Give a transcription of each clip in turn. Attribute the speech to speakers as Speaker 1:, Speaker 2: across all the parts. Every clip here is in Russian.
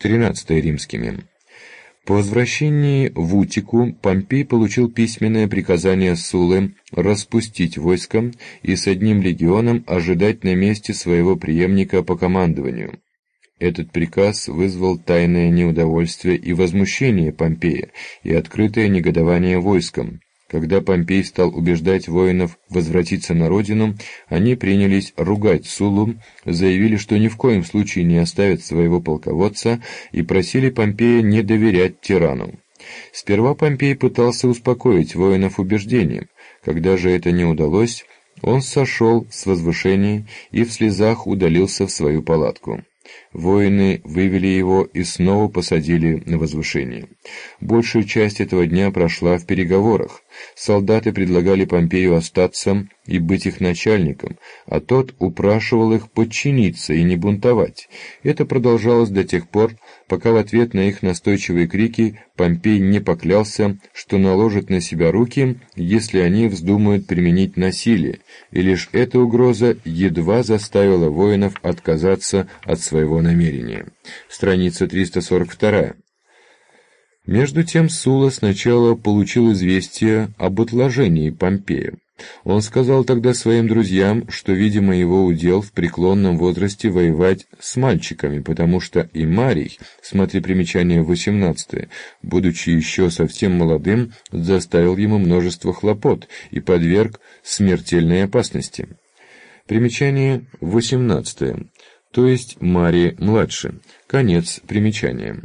Speaker 1: 13 римскими. По возвращении в Утику Помпей получил письменное приказание Суллы распустить войско и с одним легионом ожидать на месте своего преемника по командованию. Этот приказ вызвал тайное неудовольствие и возмущение Помпея и открытое негодование войском. Когда Помпей стал убеждать воинов возвратиться на родину, они принялись ругать Суллу, заявили, что ни в коем случае не оставят своего полководца, и просили Помпея не доверять тирану. Сперва Помпей пытался успокоить воинов убеждением. Когда же это не удалось, он сошел с возвышения и в слезах удалился в свою палатку. Воины вывели его и снова посадили на возвышение. Большая часть этого дня прошла в переговорах. Солдаты предлагали Помпею остаться и быть их начальником, а тот упрашивал их подчиниться и не бунтовать. Это продолжалось до тех пор, пока в ответ на их настойчивые крики Помпей не поклялся, что наложит на себя руки, если они вздумают применить насилие, и лишь эта угроза едва заставила воинов отказаться от своего намерения. Страница 342. Между тем Сулла сначала получил известие об отложении Помпея. Он сказал тогда своим друзьям, что, видимо, его удел в преклонном возрасте воевать с мальчиками, потому что и Марий, смотри примечание 18, будучи еще совсем молодым, заставил ему множество хлопот и подверг смертельной опасности. Примечание 18, то есть Марий младше. Конец примечания.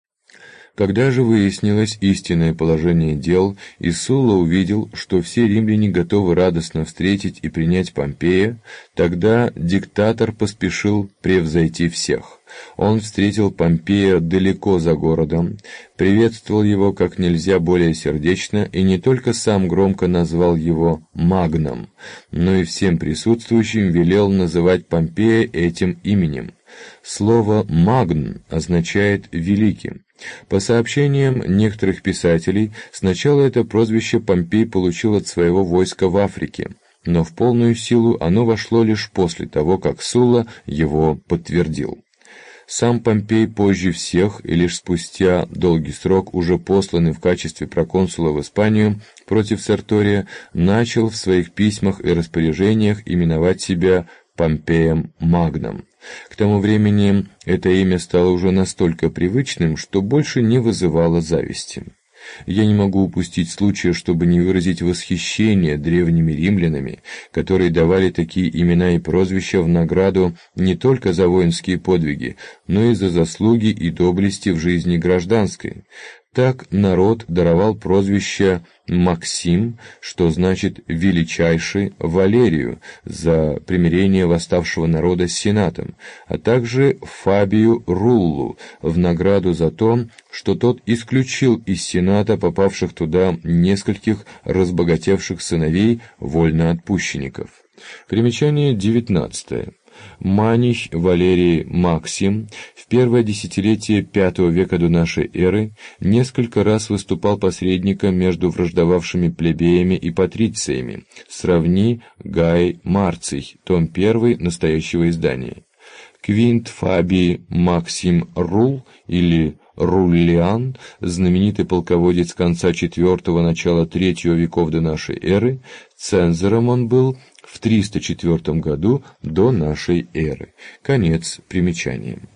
Speaker 1: Когда же выяснилось истинное положение дел, и Сулла увидел, что все римляне готовы радостно встретить и принять Помпея, тогда диктатор поспешил превзойти всех. Он встретил Помпея далеко за городом, приветствовал его как нельзя более сердечно и не только сам громко назвал его «магном», но и всем присутствующим велел называть Помпея этим именем. Слово «магн» означает «великий». По сообщениям некоторых писателей, сначала это прозвище Помпей получил от своего войска в Африке, но в полную силу оно вошло лишь после того, как Сулла его подтвердил. Сам Помпей позже всех и лишь спустя долгий срок, уже посланный в качестве проконсула в Испанию против Сертория, начал в своих письмах и распоряжениях именовать себя Помпеем Магном. К тому времени это имя стало уже настолько привычным, что больше не вызывало зависти. Я не могу упустить случая, чтобы не выразить восхищение древними римлянами, которые давали такие имена и прозвища в награду не только за воинские подвиги, но и за заслуги и доблести в жизни гражданской. Так народ даровал прозвище Максим, что значит «величайший», Валерию за примирение восставшего народа с сенатом, а также Фабию Руллу в награду за то, что тот исключил из сената попавших туда нескольких разбогатевших сыновей вольноотпущенников. Примечание 19. Маний Валерий Максим в первое десятилетие V века до нашей эры несколько раз выступал посредником между враждовавшими плебеями и патрициями. Сравни Гай Марций, том 1 настоящего издания. Квинт Фабий Максим Рул или Руллиан, знаменитый полководец конца IV – начала III веков до нашей эры, цензором он был в 304 году до нашей эры. Конец примечания.